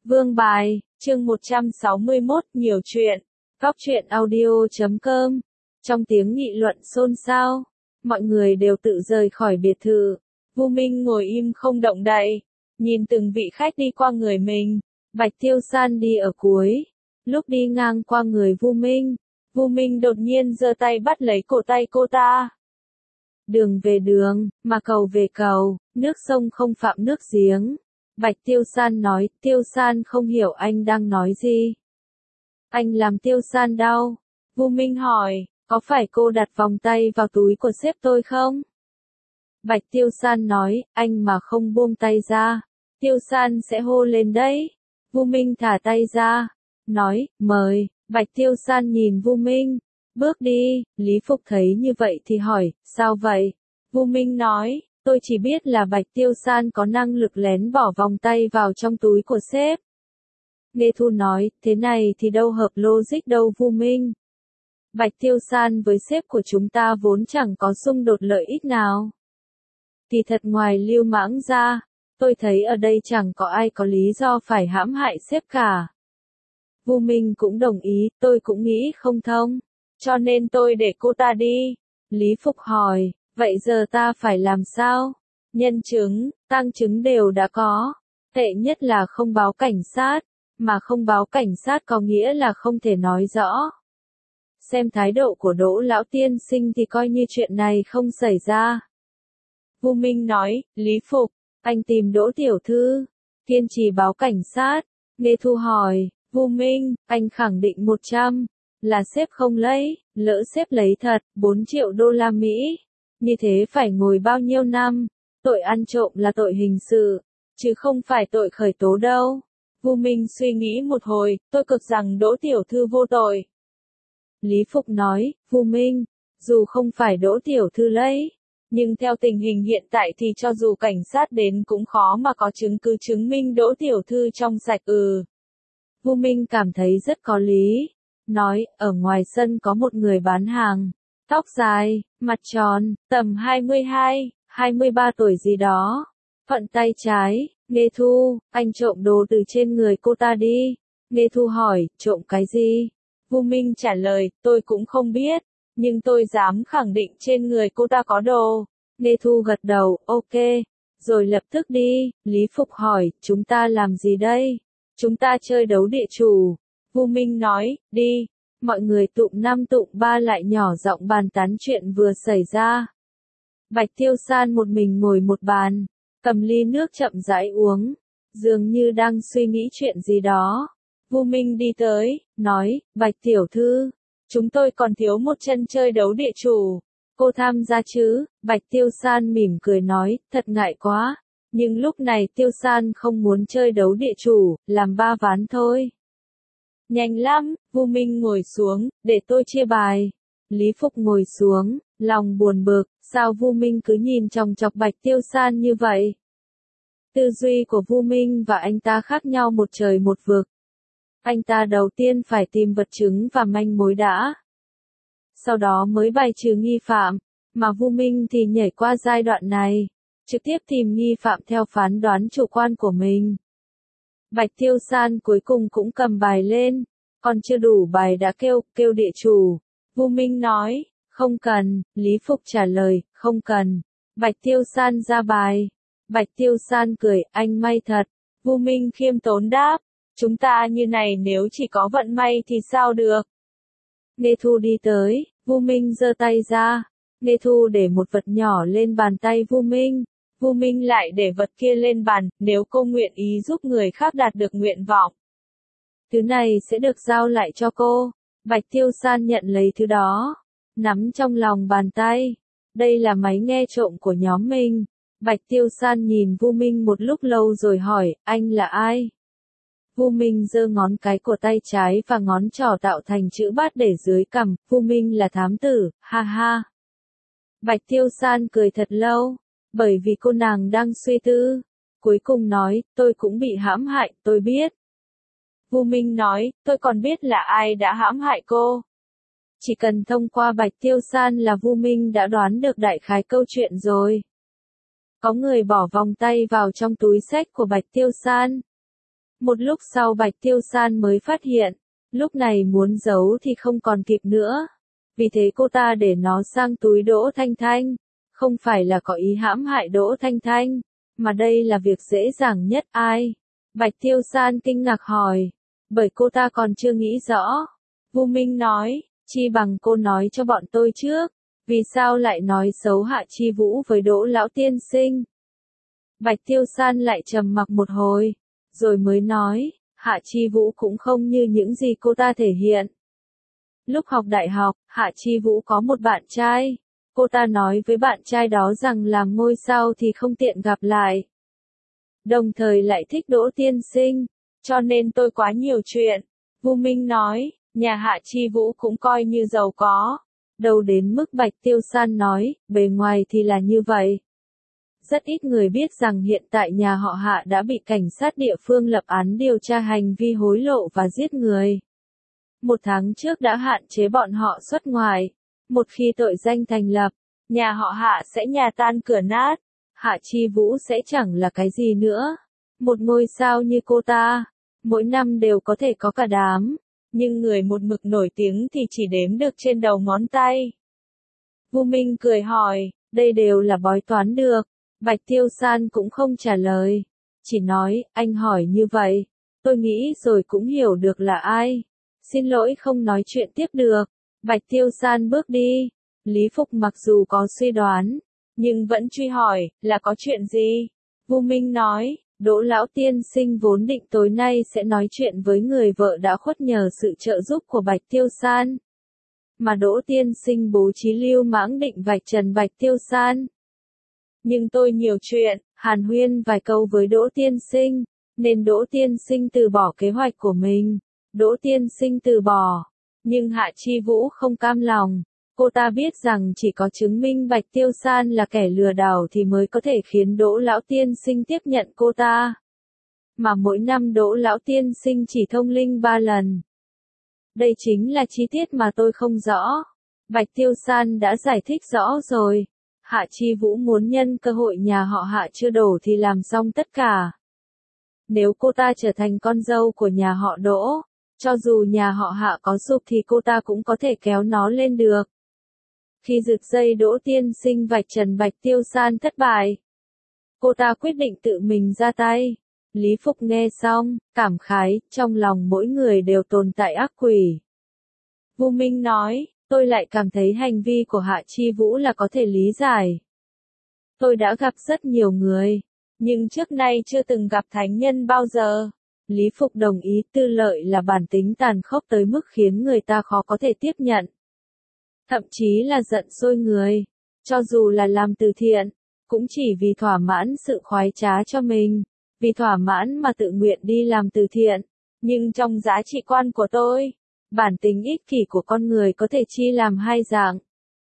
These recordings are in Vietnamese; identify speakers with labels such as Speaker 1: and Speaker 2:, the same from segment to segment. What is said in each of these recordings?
Speaker 1: Vương bài, chương 161, nhiều chuyện. Góc truyện audio.com. Trong tiếng nghị luận xôn xao, mọi người đều tự rời khỏi biệt thự. Vu Minh ngồi im không động đậy, nhìn từng vị khách đi qua người mình. Bạch Tiêu San đi ở cuối. Lúc đi ngang qua người Vu Minh đột nhiên giơ tay bắt lấy cổ tay cô ta. Đường về đường, mà cầu về cầu, nước sông không phạm nước giếng. Bạch Tiêu San nói, Tiêu San không hiểu anh đang nói gì. Anh làm Tiêu San đau. Vu Minh hỏi, có phải cô đặt vòng tay vào túi của sếp tôi không? Bạch Tiêu San nói, anh mà không buông tay ra, Tiêu San sẽ hô lên đấy. Vu Minh thả tay ra, nói, mời. Bạch Tiêu San nhìn Vu Minh, bước đi. Lý Phục thấy như vậy thì hỏi, sao vậy? Vu Minh nói, tôi chỉ biết là Bạch Tiêu San có năng lực lén bỏ vòng tay vào trong túi của sếp. Nghe Thu nói, thế này thì đâu hợp logic đâu Vu Minh. Bạch Tiêu San với sếp của chúng ta vốn chẳng có xung đột lợi ích nào. Thì thật ngoài Lưu Mãng ra, tôi thấy ở đây chẳng có ai có lý do phải hãm hại sếp cả. Vu Minh cũng đồng ý, tôi cũng nghĩ không thông, cho nên tôi để cô ta đi. Lý Phục hỏi, vậy giờ ta phải làm sao? Nhân chứng, tang chứng đều đã có. Tệ nhất là không báo cảnh sát, mà không báo cảnh sát có nghĩa là không thể nói rõ. Xem thái độ của Đỗ lão tiên sinh thì coi như chuyện này không xảy ra. Vu Minh nói, Lý Phục, anh tìm Đỗ tiểu thư, kiên trì báo cảnh sát. Nghe Thu hỏi, Vu Minh, anh khẳng định 100, là sếp không lấy, lỡ sếp lấy thật, 4 triệu đô la Mỹ. Như thế phải ngồi bao nhiêu năm? Tội ăn trộm là tội hình sự, chứ không phải tội khởi tố đâu. Vu Minh suy nghĩ một hồi, tôi cực rằng Đỗ tiểu thư vô tội. Lý Phục nói, Vu Minh, dù không phải Đỗ tiểu thư lấy, nhưng theo tình hình hiện tại thì cho dù cảnh sát đến cũng khó mà có chứng cứ chứng minh Đỗ tiểu thư trong sạch. Vu Minh cảm thấy rất có lý. Nói, ở ngoài sân có một người bán hàng. Tóc dài, mặt tròn, tầm 22, 23 tuổi gì đó. Phận tay trái. Nghe Thu, anh trộm đồ từ trên người cô ta đi. Nghe Thu hỏi, trộm cái gì? Vu Minh trả lời, tôi cũng không biết, nhưng tôi dám khẳng định trên người cô ta có đồ. Nghe Thu gật đầu, ok, rồi lập tức đi. Lý Phục hỏi, chúng ta làm gì đây? Chúng ta chơi đấu địa chủ. Vu Minh nói, đi. Mọi người tụm 5 tụm 3 lại nhỏ giọng bàn tán chuyện vừa xảy ra. Bạch Tiêu San một mình ngồi một bàn, cầm ly nước chậm rãi uống, dường như đang suy nghĩ chuyện gì đó. Vu Minh đi tới, nói, Bạch tiểu thư, chúng tôi còn thiếu một chân chơi đấu địa chủ. Cô tham gia chứ? Bạch Tiêu San mỉm cười nói, thật ngại quá. Nhưng lúc này Tiêu San không muốn chơi đấu địa chủ, làm 3 ván thôi. Nhanh lắm. Vu Minh ngồi xuống, để tôi chia bài. Lý Phục ngồi xuống, lòng buồn bực, sao Vu Minh cứ nhìn chòng chọc Bạch Tiêu San như vậy? Tư duy của Vu Minh và anh ta khác nhau một trời một vực. Anh ta đầu tiên phải tìm vật chứng và manh mối đã. Sau đó mới bài trừ nghi phạm, mà Vu Minh thì nhảy qua giai đoạn này, trực tiếp tìm nghi phạm theo phán đoán chủ quan của mình. Bạch Tiêu San cuối cùng cũng cầm bài lên, còn chưa đủ bài đã kêu địa chủ. Vu Minh nói, không cần. Lý Phục trả lời, không cần. Bạch Tiêu San ra bài. Bạch Tiêu San cười, anh may thật. Vu Minh khiêm tốn đáp, chúng ta như này nếu chỉ có vận may thì sao được. Nghe Thu đi tới, Vu Minh giơ tay ra. Nghe Thu để một vật nhỏ lên bàn tay Vu Minh. Vu Minh lại để vật kia lên bàn, nếu cô nguyện ý giúp người khác đạt được nguyện vọng. Thứ này sẽ được giao lại cho cô. Bạch Tiêu San nhận lấy thứ đó, nắm trong lòng bàn tay. Đây là máy nghe trộm của nhóm mình. Bạch Tiêu San nhìn Vu Minh một lúc lâu rồi hỏi, anh là ai? Vu Minh giơ ngón cái của tay trái và ngón trỏ tạo thành chữ bát để dưới cằm. Vu Minh là thám tử, ha ha. Bạch Tiêu San cười thật lâu, bởi vì cô nàng đang suy tư. Cuối cùng nói, tôi cũng bị hãm hại, tôi biết. Vu Minh nói, tôi còn biết là ai đã hãm hại cô. Chỉ cần thông qua Bạch Tiêu San là Vu Minh đã đoán được đại khái câu chuyện rồi. Có người bỏ vòng tay vào trong túi xách của Bạch Tiêu San. Một lúc sau Bạch Tiêu San mới phát hiện, lúc này muốn giấu thì không còn kịp nữa. Vì thế cô ta để nó sang túi Đỗ Thanh Thanh. Không phải là có ý hãm hại Đỗ Thanh Thanh, mà đây là việc dễ dàng nhất. Ai? Bạch Tiêu San kinh ngạc hỏi, bởi cô ta còn chưa nghĩ rõ. Vu Minh nói, chi bằng cô nói cho bọn tôi trước, vì sao lại nói xấu Hạ Chi Vũ với Đỗ lão tiên sinh? Bạch Tiêu San lại trầm mặc một hồi, rồi mới nói, Hạ Chi Vũ cũng không như những gì cô ta thể hiện. Lúc học đại học, Hạ Chi Vũ có một bạn trai. Cô ta nói với bạn trai đó rằng làm ngôi sao thì không tiện gặp lại. Đồng thời lại thích Đỗ tiên sinh, cho nên tôi quá nhiều chuyện. Vu Minh nói, nhà Hạ Chi Vũ cũng coi như giàu có. Đâu đến mức Bạch Tiêu San nói, bề ngoài thì là như vậy. Rất ít người biết rằng hiện tại nhà họ Hạ đã bị cảnh sát địa phương lập án điều tra hành vi hối lộ và giết người. 1 tháng trước đã hạn chế bọn họ xuất ngoại. Một khi tội danh thành lập, nhà họ Hạ sẽ nhà tan cửa nát. Hạ Chi Vũ sẽ chẳng là cái gì nữa. Một ngôi sao như cô ta, mỗi năm đều có thể có cả đám. Nhưng người một mực nổi tiếng thì chỉ đếm được trên đầu ngón tay. Vu Minh cười hỏi, đây đều là bói toán được. Bạch Tiêu San cũng không trả lời. Chỉ nói, anh hỏi như vậy. Tôi nghĩ rồi cũng hiểu được là ai. Xin lỗi không nói chuyện tiếp được. Bạch Tiêu San bước đi. Lý Phục mặc dù có suy đoán, nhưng vẫn truy hỏi, là có chuyện gì? Vu Minh nói, Đỗ lão tiên sinh vốn định tối nay sẽ nói chuyện với người vợ đã khuất nhờ sự trợ giúp của Bạch Tiêu San. Mà Đỗ tiên sinh bố trí lưu mãng định vạch trần Bạch Tiêu San. Nhưng tôi nhiều chuyện, hàn huyên vài câu với Đỗ tiên sinh, nên Đỗ tiên sinh từ bỏ kế hoạch của mình. Đỗ tiên sinh từ bỏ. Nhưng Hạ Chi Vũ không cam lòng. Cô ta biết rằng chỉ có chứng minh Bạch Tiêu San là kẻ lừa đảo thì mới có thể khiến Đỗ lão tiên sinh tiếp nhận cô ta. Mà mỗi năm Đỗ lão tiên sinh chỉ thông linh 3 lần. Đây chính là chi tiết mà tôi không rõ. Bạch Tiêu San đã giải thích rõ rồi. Hạ Chi Vũ muốn nhân cơ hội nhà họ Hạ chưa đổ thì làm xong tất cả. Nếu cô ta trở thành con dâu của nhà họ Đỗ, cho dù nhà họ Hạ có sụp thì cô ta cũng có thể kéo nó lên được. Khi rực dây Đỗ tiên sinh vạch trần Bạch Tiêu San thất bại, cô ta quyết định tự mình ra tay. Lý Phục nghe xong, cảm khái, trong lòng mỗi người đều tồn tại ác quỷ. Vu Minh nói, tôi lại cảm thấy hành vi của Hạ Chi Vũ là có thể lý giải. Tôi đã gặp rất nhiều người, nhưng trước nay chưa từng gặp thánh nhân bao giờ. Lý Phục đồng ý, Tư Lợi là bản tính tàn khốc tới mức khiến người ta khó có thể tiếp nhận. Thậm chí là giận sôi người. Cho dù là làm từ thiện, cũng chỉ vì thỏa mãn sự khoái trá cho mình. Vì thỏa mãn mà tự nguyện đi làm từ thiện. Nhưng trong giá trị quan của tôi, bản tính ích kỷ của con người có thể chia làm 2 dạng.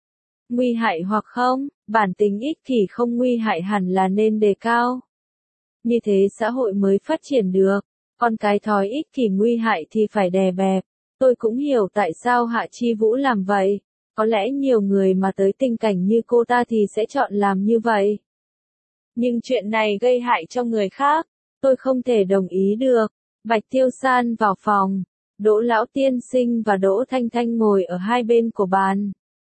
Speaker 1: Nguy hại hoặc không, bản tính ích kỷ không nguy hại hẳn là nên đề cao. Như thế xã hội mới phát triển được. Còn cái thói ích kỷ nguy hại thì phải đè bẹp. Tôi cũng hiểu tại sao Hạ Chi Vũ làm vậy. Có lẽ nhiều người mà tới tình cảnh như cô ta thì sẽ chọn làm như vậy. Nhưng chuyện này gây hại cho người khác, tôi không thể đồng ý được. Bạch Tiêu San vào phòng. Đỗ lão tiên sinh và Đỗ Thanh Thanh ngồi ở hai bên của bàn.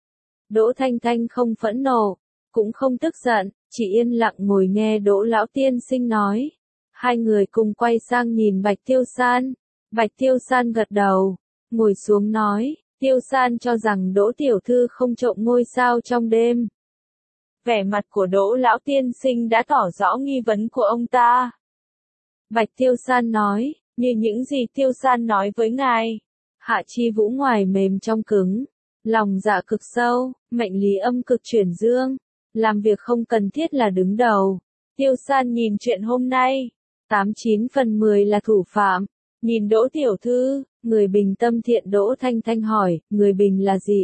Speaker 1: Đỗ Thanh Thanh không phẫn nộ, cũng không tức giận, chỉ yên lặng ngồi nghe Đỗ lão tiên sinh nói. Hai người cùng quay sang nhìn Bạch Tiêu San. Bạch Tiêu San gật đầu, ngồi xuống nói, Tiêu San cho rằng Đỗ tiểu thư không trộm ngôi sao trong đêm. Vẻ mặt của Đỗ lão tiên sinh đã tỏ rõ nghi vấn của ông ta. Bạch Tiêu San nói, như những gì Tiêu San nói với ngài. Hạ Chi Vũ ngoài mềm trong cứng, lòng dạ cực sâu, mệnh lý âm cực chuyển dương, làm việc không cần thiết là đứng đầu. Tiêu San nhìn chuyện hôm nay, 89 phần 10 là thủ phạm. Nhìn Đỗ tiểu thư, người bình tâm thiện. Đỗ Thanh Thanh hỏi, người bình là gì?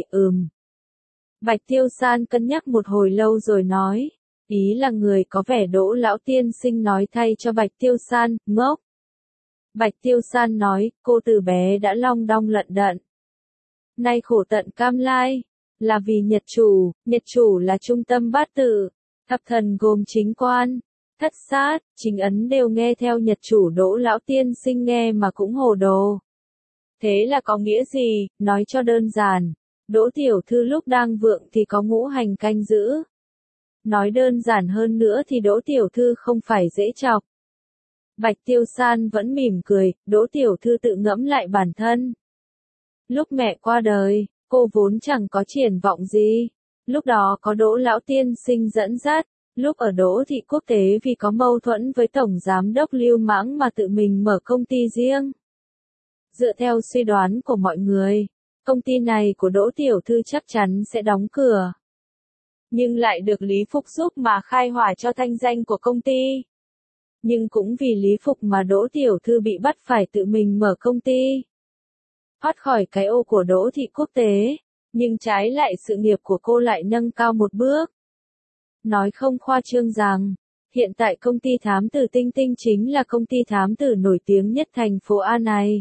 Speaker 1: Bạch Tiêu San cân nhắc một hồi lâu rồi nói, ý là người có vẻ. Đỗ lão tiên sinh nói thay cho Bạch Tiêu San, ngốc. Bạch Tiêu San nói, cô từ bé đã long đong lận đận. Nay khổ tận cam lai, là vì Nhật chủ là trung tâm bát tự, thập thần gồm chính quan, Thất sát, Chính Ấn đều nghe theo Nhật chủ Đỗ lão tiên sinh nghe mà cũng hồ đồ. Thế là có nghĩa gì, nói cho đơn giản. Đỗ tiểu thư lúc đang vượng thì có ngũ hành canh giữ. Nói đơn giản hơn nữa thì Đỗ tiểu thư không phải dễ chọc. Bạch Tiêu San vẫn mỉm cười, Đỗ tiểu thư tự ngẫm lại bản thân. Lúc mẹ qua đời, cô vốn chẳng có triển vọng gì. Lúc đó có Đỗ lão tiên sinh dẫn dắt, lúc ở Đỗ thị quốc tế vì có mâu thuẫn với tổng giám đốc Lưu Mãng mà tự mình mở công ty riêng. Dựa theo suy đoán của mọi người, công ty này của Đỗ tiểu thư chắc chắn sẽ đóng cửa. Nhưng lại được Lý Phục giúp mà khai hỏa cho thanh danh của công ty. Nhưng cũng vì Lý Phục mà Đỗ tiểu thư bị bắt phải tự mình mở công ty. Thoát khỏi cái ô của Đỗ thị quốc tế, nhưng trái lại sự nghiệp của cô lại nâng cao một bước. Nói không khoa trương rằng, hiện tại công ty thám tử Tinh Tinh chính là công ty thám tử nổi tiếng nhất thành phố A này.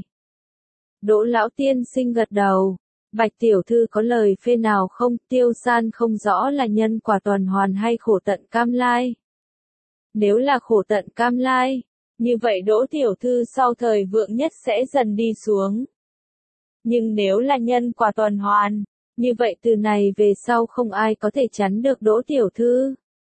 Speaker 1: Đỗ lão tiên sinh gật đầu. Bạch tiểu thư có lời phê nào không? Tiêu San không rõ là nhân quả tuần hoàn hay khổ tận cam lai. Nếu là khổ tận cam lai, như vậy Đỗ tiểu thư sau thời vượng nhất sẽ dần đi xuống. Nhưng nếu là nhân quả tuần hoàn, như vậy từ này về sau không ai có thể chắn được Đỗ tiểu thư.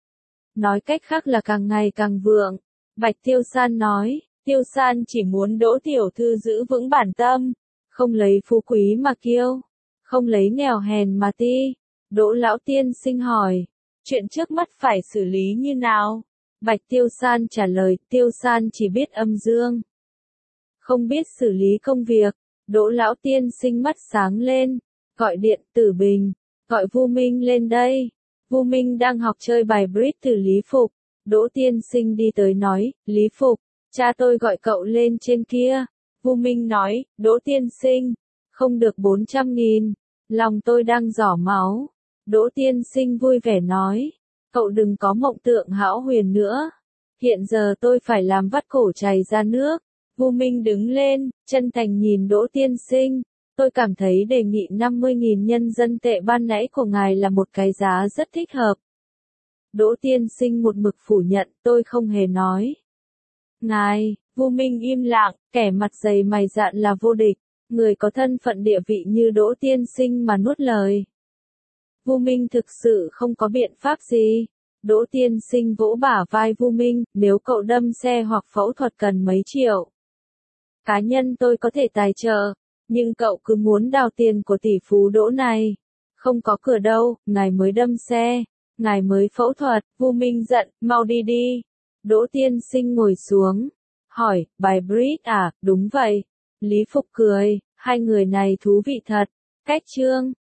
Speaker 1: Nói cách khác là càng ngày càng vượng. Bạch Tiêu San nói, Tiêu San chỉ muốn Đỗ tiểu thư giữ vững bản tâm, không lấy phú quý mà kiêu, không lấy nghèo hèn mà ti. Đỗ lão tiên sinh hỏi, chuyện trước mắt phải xử lý như nào? Bạch Tiêu San trả lời, Tiêu San chỉ biết âm dương, không biết xử lý công việc. Đỗ lão tiên sinh mắt sáng lên, gọi điện Tử Bình, gọi Vu Minh lên đây. Vu Minh đang học chơi bài bridge từ Lý Phục. Đỗ tiên sinh đi tới nói, Lý Phục, cha tôi gọi cậu lên trên kia. Vu Minh nói, Đỗ tiên sinh, không được 400.000, lòng tôi đang giỏ máu. Đỗ tiên sinh vui vẻ nói, cậu đừng có mộng tượng hão huyền nữa. Hiện giờ tôi phải làm vắt cổ chảy ra nước. Vu Minh đứng lên, chân thành nhìn Đỗ tiên sinh. Tôi cảm thấy đề nghị 50.000 nhân dân tệ ban nãy của ngài là một cái giá rất thích hợp. Đỗ tiên sinh một mực phủ nhận, tôi không hề nói. Ngài, Vu Minh im lặng, kẻ mặt dày mày dạn là vô địch, người có thân phận địa vị như Đỗ tiên sinh mà nuốt lời. Vu Minh thực sự không có biện pháp gì. Đỗ tiên sinh vỗ bả vai Vu Minh, nếu cậu đâm xe hoặc phẫu thuật cần mấy triệu. Cá nhân tôi có thể tài trợ, nhưng cậu cứ muốn đào tiền của tỷ phú Đỗ này. Không có cửa đâu, ngài mới đâm xe, ngài mới phẫu thuật. Vu Minh giận, mau đi đi. Đỗ tiên sinh ngồi xuống, hỏi, bài bridge à? Đúng vậy. Lý Phục cười, hai người này thú vị thật. Cách chương